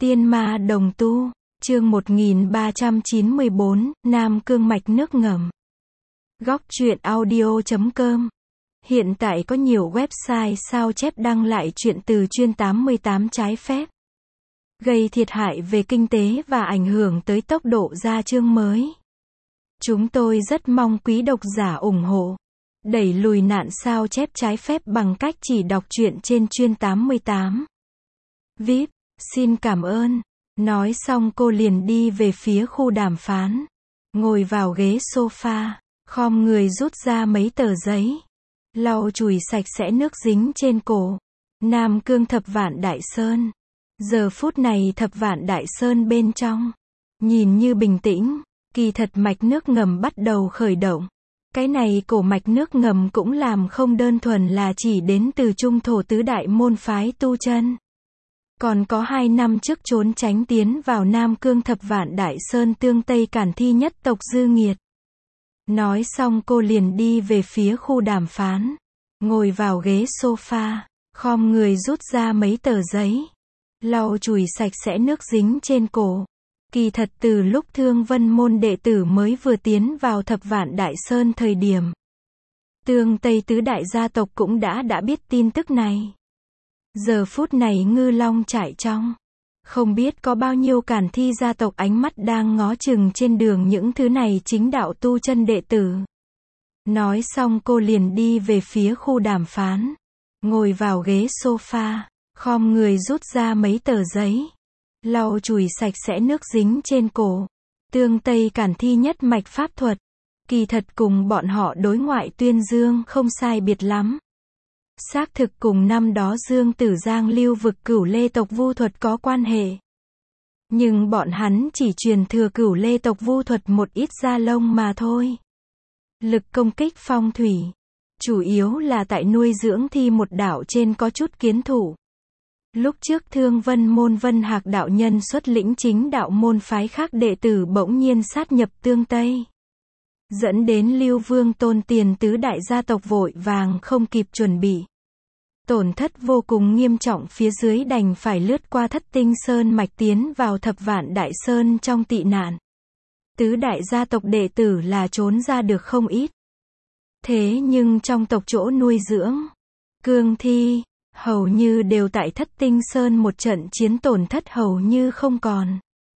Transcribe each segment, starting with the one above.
Tiên ma đồng tu, chương 1394, Nam Cương mạch nước ngầm. Góc truyện audio.com. Hiện tại có nhiều website sao chép đăng lại truyện từ chuyên 88 trái phép, gây thiệt hại về kinh tế và ảnh hưởng tới tốc độ ra chương mới. Chúng tôi rất mong quý độc giả ủng hộ, đẩy lùi nạn sao chép trái phép bằng cách chỉ đọc truyện trên chuyên 88. VIP, xin cảm ơn. Nói xong cô liền đi về phía khu đàm phán. Ngồi vào ghế sofa, khom người rút ra mấy tờ giấy, lau chùi sạch sẽ nước dính trên cổ. Nam Cương Thập Vạn Đại Sơn. Giờ phút này Thập Vạn Đại Sơn bên trong nhìn như bình tĩnh, kỳ thật mạch nước ngầm bắt đầu khởi động. Cái này cổ mạch nước ngầm cũng làm không đơn thuần là chỉ đến từ trung thổ tứ đại môn phái tu chân. Còn có 2 năm trước trốn tránh tiến vào Nam Cương Thập Vạn Đại Sơn Tương Tây Cản Thi nhất tộc Dư Nghiệt. Nói xong cô liền đi về phía khu đàm phán. Ngồi vào ghế sofa, khom người rút ra mấy tờ giấy, lau chùi sạch sẽ nước dính trên cổ. Kỳ thật từ lúc Thương Vân môn đệ tử mới vừa tiến vào Thập Vạn Đại Sơn thời điểm, Tương Tây tứ đại gia tộc cũng đã biết tin tức này. Giờ phút này Ngư Long trại trong, không biết có bao nhiêu Cản Thi gia tộc ánh mắt đang ngó chừng trên đường những thứ này chính đạo tu chân đệ tử. Nói xong cô liền đi về phía khu đàm phán. Ngồi vào ghế sofa, khom người rút ra mấy tờ giấy, lau chùi sạch sẽ nước dính trên cổ. Tương Tây Cản Thi nhất mạch pháp thuật, kỳ thật cùng bọn họ đối ngoại tuyên dương không sai biệt lắm. Xác thực cùng năm đó Dương Tử Giang lưu vực Cửu Lê tộc Vu thuật có quan hệ. Nhưng bọn hắn chỉ truyền thừa Cửu Lê tộc Vu thuật một ít da lông mà thôi. Lực công kích phong thủy, chủ yếu là tại nuôi dưỡng thi một đạo trên có chút kiến thủ. Lúc trước Thương Vân môn Vân Hạc đạo nhân xuất lĩnh chính đạo môn phái khác đệ tử bỗng nhiên sát nhập Tương Tây, dẫn đến Lưu Vương Tôn Tiền tứ đại gia tộc vội vàng không kịp chuẩn bị. Tổn thất vô cùng nghiêm trọng phía dưới đành phải lướt qua Thất Tinh Sơn mạch tiến vào Thập Vạn Đại Sơn trong tị nạn. Tứ đại gia tộc đệ tử là trốn ra được không ít. Thế nhưng trong tộc chỗ nuôi dưỡng cương thi, hầu như đều tại Thất Tinh Sơn một trận chiến tổn thất hầu như không còn.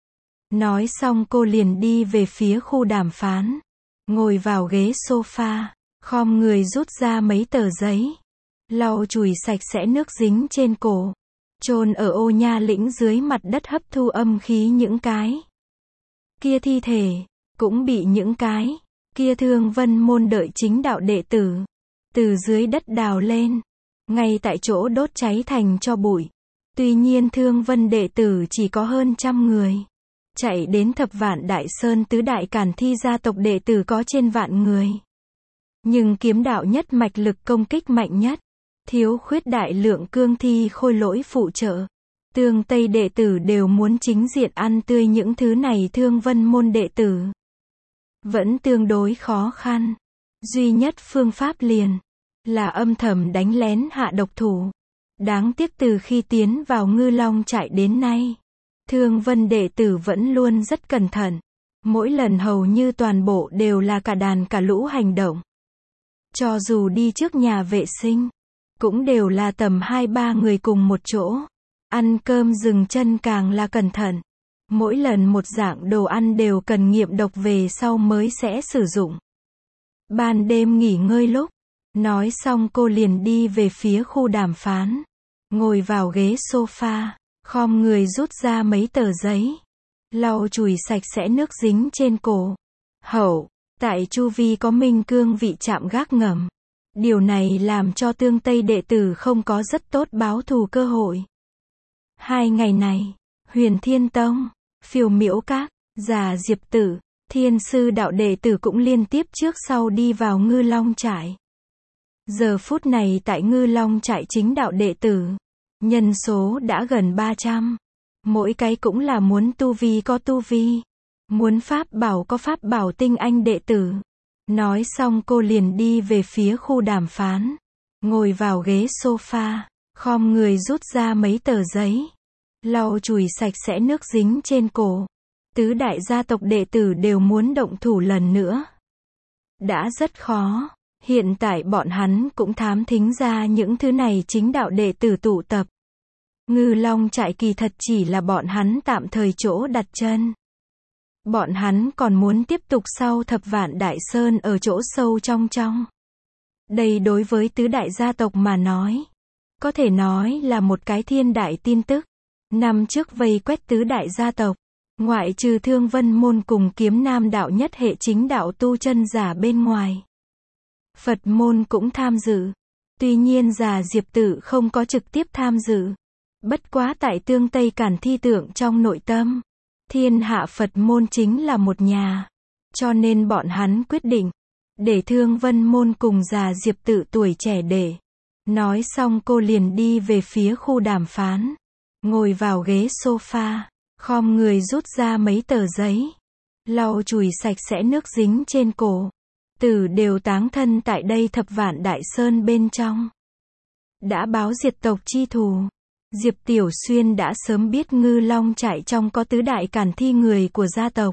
Nói xong cô liền đi về phía khu đàm phán. Ngồi vào ghế sofa, khom người rút ra mấy tờ giấy, lau chùi sạch sẽ nước dính trên cổ. Chôn ở Ô Nha lĩnh dưới mặt đất hấp thu âm khí những cái kia thi thể, cũng bị những cái kia Thương Vân môn đợi chính đạo đệ tử từ dưới đất đào lên, ngay tại chỗ đốt cháy thành tro bụi. Tuy nhiên Thương Vân đệ tử chỉ có hơn 100 người. Chạy đến Thập Vạn Đại Sơn tứ đại Cản Thi gia tộc đệ tử có trên vạn người. Nhưng kiếm đạo nhất mạch lực công kích mạnh nhất, thiếu khuyết đại lượng cương thi khôi lỗi phụ trợ. Tương Tây đệ tử đều muốn chính diện ăn tươi những thứ này Thương Vân môn đệ tử. Vẫn tương đối khó khăn. Duy nhất phương pháp liền là âm thầm đánh lén hạ độc thủ. Đáng tiếc từ khi tiến vào Ngư Long trại đến nay, Thương Vân đệ tử vẫn luôn rất cẩn thận. Mỗi lần hầu như toàn bộ đều là cả đàn cả lũ hành động. Cho dù đi trước nhà vệ sinh, cũng đều là tầm 2-3 người cùng một chỗ. Ăn cơm dừng chân càng là cẩn thận. Mỗi lần một dạng đồ ăn đều cần nghiệm độc về sau mới sẽ sử dụng. Ban đêm nghỉ ngơi lúc, nói xong cô liền đi về phía khu đàm phán. Ngồi vào ghế sofa, khom người rút ra mấy tờ giấy, lau chùi sạch sẽ nước dính trên cổ. Tại chu vi có Minh Cương vị trạm gác ngầm. Điều này làm cho Tương Tây đệ tử không có rất tốt báo thù cơ hội. 2 ngày này, Huyền Thiên Tông, Phiêu Miễu Các, Già Diệp Tử, Thiên Sư đạo đệ tử cũng liên tiếp trước sau đi vào Ngư Long trại. Giờ phút này tại Ngư Long trại chính đạo đệ tử, nhân số đã gần 300. Mỗi cái cũng là muốn tu vi có tu vi, muốn pháp bảo có pháp bảo tinh anh đệ tử. Nói xong cô liền đi về phía khu đàm phán. Ngồi vào ghế sofa, khom người rút ra mấy tờ giấy, lau chùi sạch sẽ nước dính trên cổ. Tứ đại gia tộc đệ tử đều muốn động thủ lần nữa. Đã rất khó. Hiện tại bọn hắn cũng thám thính ra những thứ này chính đạo đệ tử tụ tập. Ngư Long trại kỳ thật chỉ là bọn hắn tạm thời chỗ đặt chân. Bọn hắn còn muốn tiếp tục sau Thập Vạn Đại Sơn ở chỗ sâu trong. Đây đối với tứ đại gia tộc mà nói, có thể nói là một cái thiên đại tin tức. Năm trước vây quét tứ đại gia tộc, ngoại trừ Thương Vân môn cùng Kiếm Nam đạo nhất hệ chính đạo tu chân giả bên ngoài, Phật môn cũng tham dự. Tuy nhiên Già Diệp Tự không có trực tiếp tham dự. Bất quá tại Tương Tây Cản Thi tưởng trong nội tâm, thiên hạ Phật môn chính là một nhà. Cho nên bọn hắn quyết định, để Thương Vân môn cùng Già Diệp Tự tuổi trẻ để. Nói xong cô liền đi về phía khu đàm phán. Ngồi vào ghế sofa, khom người rút ra mấy tờ giấy. Lau chùi sạch sẽ nước dính trên cổ. Tử đều táng thân tại đây Thập Vạn Đại Sơn bên trong. Đã báo diệt tộc chi thù. Diệp Tiểu Xuyên đã sớm biết Ngư Long trại trong có tứ đại càn thi người của gia tộc.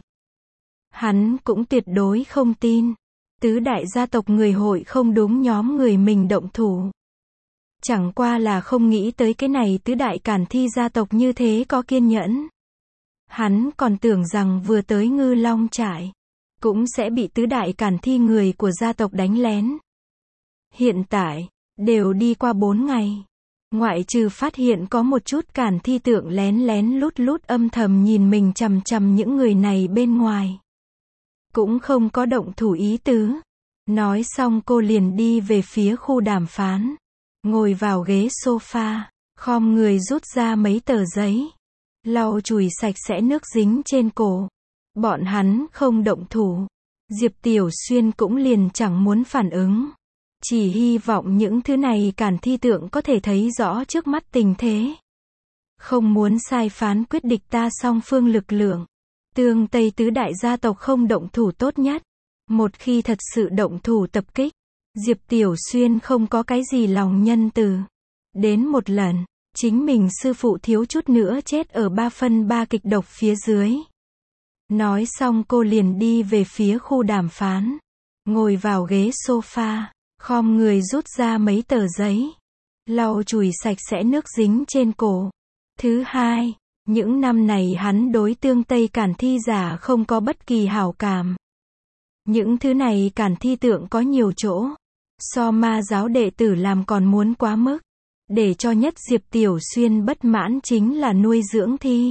Hắn cũng tuyệt đối không tin. Tứ đại gia tộc người hội không đúng nhóm người mình động thủ. Chẳng qua là không nghĩ tới cái này tứ đại càn thi gia tộc như thế có kiên nhẫn. Hắn còn tưởng rằng vừa tới Ngư Long trại, cũng sẽ bị tứ đại càn thi người của gia tộc đánh lén. Hiện tại, đều đi qua 4 ngày. Ngoại trừ phát hiện có một chút càn thi tượng lén lén lút lút âm thầm nhìn mình chằm chằm những người này bên ngoài. Cũng không có động thủ ý tứ. Nói xong cô liền đi về phía khu đàm phán. Ngồi vào ghế sofa, khom người rút ra mấy tờ giấy. Lau chùi sạch sẽ nước dính trên cổ. Bọn hắn không động thủ. Diệp Tiểu Xuyên cũng liền chẳng muốn phản ứng. Chỉ hy vọng những thứ này càn thi tượng có thể thấy rõ trước mắt tình thế. Không muốn sai phán quyết địch ta song phương lực lượng. Tương Tây tứ đại gia tộc không động thủ tốt nhất. Một khi thật sự động thủ tập kích, Diệp Tiểu Xuyên không có cái gì lòng nhân từ. Đến một lần, chính mình sư phụ thiếu chút nữa chết ở 3 phân 3 kịch độc phía dưới. Nói xong cô liền đi về phía khu đàm phán. Ngồi vào ghế sofa, khom người rút ra mấy tờ giấy. Lau chùi sạch sẽ nước dính trên cổ. Thứ hai, những năm này hắn đối Tương Tây Cản Thi giả không có bất kỳ hảo cảm. Những thứ này Cản Thi tượng có nhiều chỗ. So ma giáo đệ tử làm còn muốn quá mức. Để cho nhất Diệp Tiểu Xuyên bất mãn chính là nuôi dưỡng thi.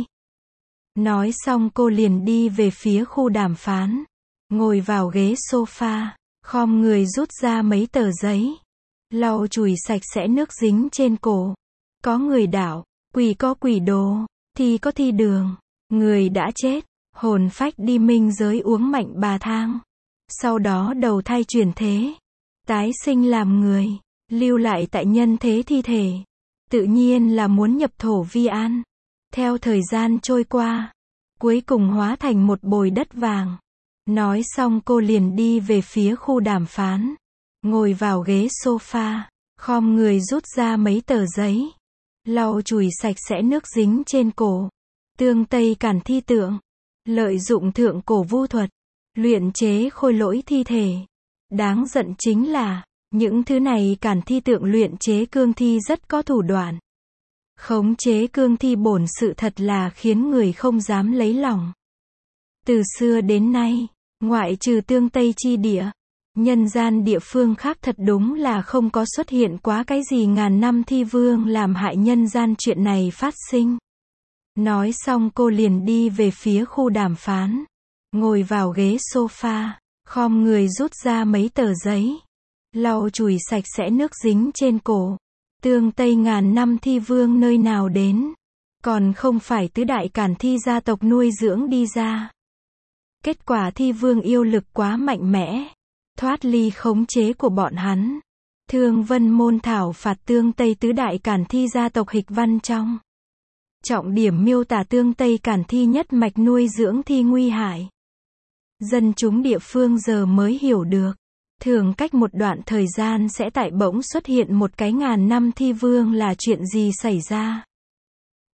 Nói xong cô liền đi về phía khu đàm phán. Ngồi vào ghế sofa, khom người rút ra mấy tờ giấy. Lau chùi sạch sẽ nước dính trên cổ. Có người đạo, quỷ có quỷ đồ, thi có thi đường. Người đã chết, hồn phách đi minh giới uống mạnh bà thang. Sau đó đầu thai chuyển thế. Tái sinh làm người, lưu lại tại nhân thế thi thể. Tự nhiên là muốn nhập thổ vi an. Theo thời gian trôi qua, cuối cùng hóa thành một bồi đất vàng. Nói xong cô liền đi về phía khu đàm phán. Ngồi vào ghế sofa, khom người rút ra mấy tờ giấy. Lau chùi sạch sẽ nước dính trên cổ. Tương Tây Cản Thi tượng. Lợi dụng thượng cổ vu thuật. Luyện chế khôi lỗi thi thể. Đáng giận chính là, những thứ này Cản Thi tượng luyện chế cương thi rất có thủ đoạn. Khống chế cương thi bổn sự thật là khiến người không dám lấy lòng. Từ xưa đến nay, ngoại trừ Tương Tây chi địa, nhân gian địa phương khác thật đúng là không có xuất hiện quá cái gì ngàn năm thi vương làm hại nhân gian chuyện này phát sinh. Nói xong cô liền đi về phía khu đàm phán. Ngồi vào ghế sofa, khom người rút ra mấy tờ giấy. Lau chùi sạch sẽ nước dính trên cổ. Tương Tây ngàn năm thi vương nơi nào đến. Còn không phải tứ đại Cản Thi gia tộc nuôi dưỡng đi ra. Kết quả thi vương yêu lực quá mạnh mẽ. Thoát ly khống chế của bọn hắn. Thương Vân môn thảo phạt Tương Tây tứ đại Cản Thi gia tộc hịch văn trong. Trọng điểm miêu tả Tương Tây Cản Thi nhất mạch nuôi dưỡng thi nguy hại. Dân chúng địa phương giờ mới hiểu được. Thường cách một đoạn thời gian sẽ tại bỗng xuất hiện một cái ngàn năm thi vương là chuyện gì xảy ra.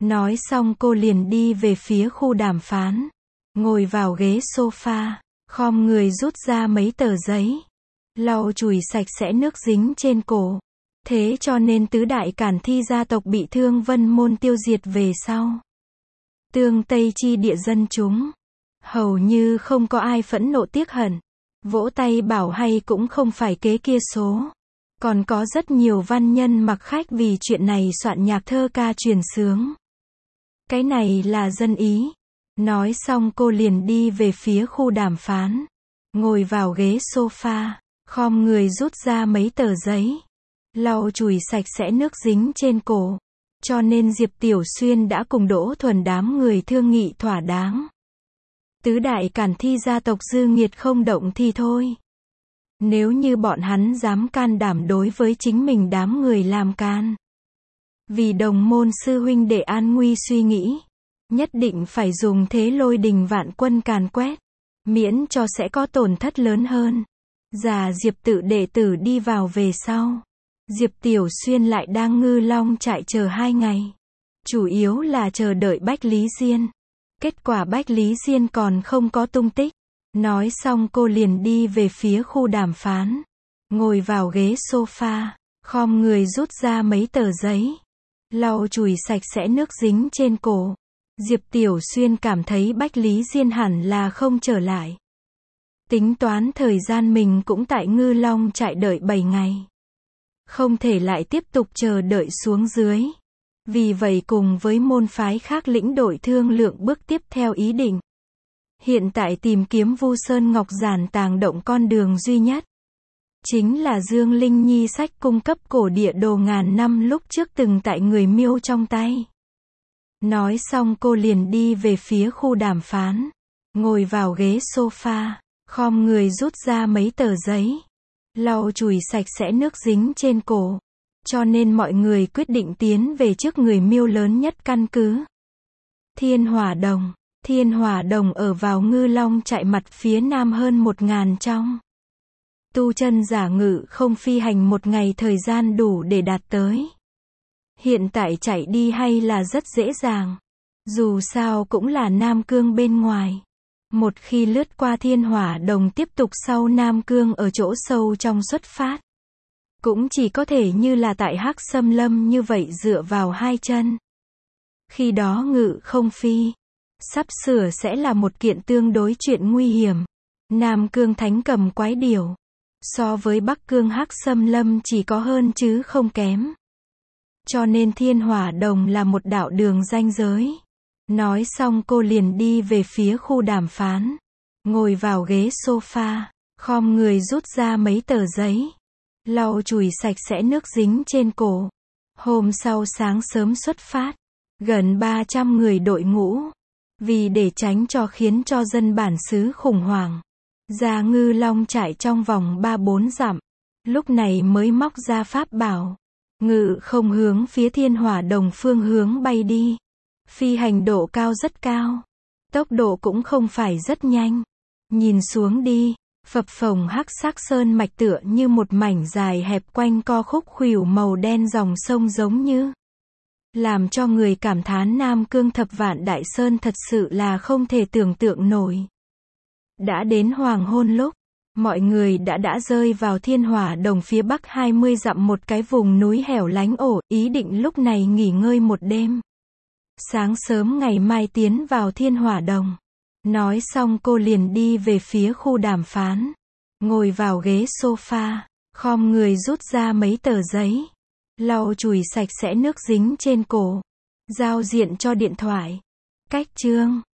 Nói xong cô liền đi về phía khu đàm phán. Ngồi vào ghế sofa, khom người rút ra mấy tờ giấy. Lau chùi sạch sẽ nước dính trên cổ. Thế cho nên tứ đại cản thi gia tộc bị Thương Vân Môn tiêu diệt về sau. Tương Tây chi địa dân chúng. Hầu như không có ai phẫn nộ tiếc hận. Vỗ tay bảo hay cũng không phải kế kia số. Còn có rất nhiều văn nhân mặc khách vì chuyện này soạn nhạc thơ ca truyền xướng. Cái này là dân ý. Nói xong cô liền đi về phía khu đàm phán. Ngồi vào ghế sofa, khom người rút ra mấy tờ giấy. Lau chùi sạch sẽ nước dính trên cổ. Cho nên Diệp Tiểu Xuyên đã cùng Đỗ Thuần đám người thương nghị thỏa đáng. Tứ đại cản thi gia tộc dư nghiệt không động thì thôi. Nếu như bọn hắn dám can đảm đối với chính mình đám người làm can. Vì đồng môn sư huynh đệ an nguy suy nghĩ. Nhất định phải dùng thế lôi đình vạn quân càn quét. Miễn cho sẽ có tổn thất lớn hơn. Già Diệp tự đệ tử đi vào về sau. Diệp Tiểu Xuyên lại đang Ngư Long trại chờ 2 ngày. Chủ yếu là chờ đợi Bách Lý Diên. Kết quả Bách Lý Diên còn không có tung tích. Nói xong cô liền đi về phía khu đàm phán. Ngồi vào ghế sofa, khom người rút ra mấy tờ giấy. Lau chùi sạch sẽ nước dính trên cổ. Diệp Tiểu Xuyên cảm thấy Bách Lý Diên hẳn là không trở lại. Tính toán thời gian mình cũng tại Ngư Long trại đợi 7 ngày. Không thể lại tiếp tục chờ đợi xuống dưới. Vì vậy cùng với môn phái khác lĩnh đội thương lượng bước tiếp theo ý định. Hiện tại tìm kiếm Vu Sơn Ngọc Giản tàng động con đường duy nhất. Chính là Dương Linh Nhi sách cung cấp cổ địa đồ ngàn năm lúc trước từng tại người Miêu trong tay. Nói xong cô liền đi về phía khu đàm phán. Ngồi vào ghế sofa, khom người rút ra mấy tờ giấy. Lau chùi sạch sẽ nước dính trên cổ. Cho nên mọi người quyết định tiến về trước người Miêu lớn nhất căn cứ. Thiên Hỏa Đồng. Thiên Hỏa Đồng ở vào Ngư Long trại mặt phía nam hơn 1000 trong. Tu chân giả ngự không phi hành 1 ngày thời gian đủ để đạt tới. Hiện tại chạy đi hay là rất dễ dàng. Dù sao cũng là Nam Cương bên ngoài. Một khi lướt qua Thiên Hỏa Đồng tiếp tục sau Nam Cương ở chỗ sâu trong xuất phát. Cũng chỉ có thể như là tại Hắc Sâm Lâm như vậy dựa vào 2 chân. Khi đó ngự không phi. Sắp sửa sẽ là một kiện tương đối chuyện nguy hiểm. Nam Cương Thánh Cầm Quái Điểu. So với Bắc Cương Hắc Sâm Lâm chỉ có hơn chứ không kém. Cho nên Thiên Hỏa Đồng là một đạo đường ranh giới. Nói xong cô liền đi về phía khu đàm phán. Ngồi vào ghế sofa, khom người rút ra mấy tờ giấy. Lau chùi sạch sẽ nước dính trên cổ. Hôm sau sáng sớm xuất phát. Gần 300 người đội ngũ. Vì để tránh cho khiến cho dân bản xứ khủng hoảng. Ra Ngư Long trại trong vòng 3-4 dặm. Lúc này mới móc ra pháp bảo. Ngự không hướng phía Thiên Hỏa Đồng phương hướng bay đi. Phi hành độ cao rất cao. Tốc độ cũng không phải rất nhanh. Nhìn xuống đi. Phập phồng hắc sắc sơn mạch tựa như một mảnh dài hẹp quanh co khúc khuỷu màu đen dòng sông giống như. Làm cho người cảm thán Nam Cương Thập Vạn Đại Sơn thật sự là không thể tưởng tượng nổi. Đã đến hoàng hôn lúc, mọi người đã rơi vào Thiên Hỏa Đồng phía bắc 20 dặm một cái vùng núi hẻo lánh ý định lúc này nghỉ ngơi một đêm. Sáng sớm ngày mai tiến vào Thiên Hỏa Đồng. Nói xong cô liền đi về phía khu đàm phán. Ngồi vào ghế sofa, khom người rút ra mấy tờ giấy. Lau chùi sạch sẽ nước dính trên cổ. Giao diện cho điện thoại. Cách chương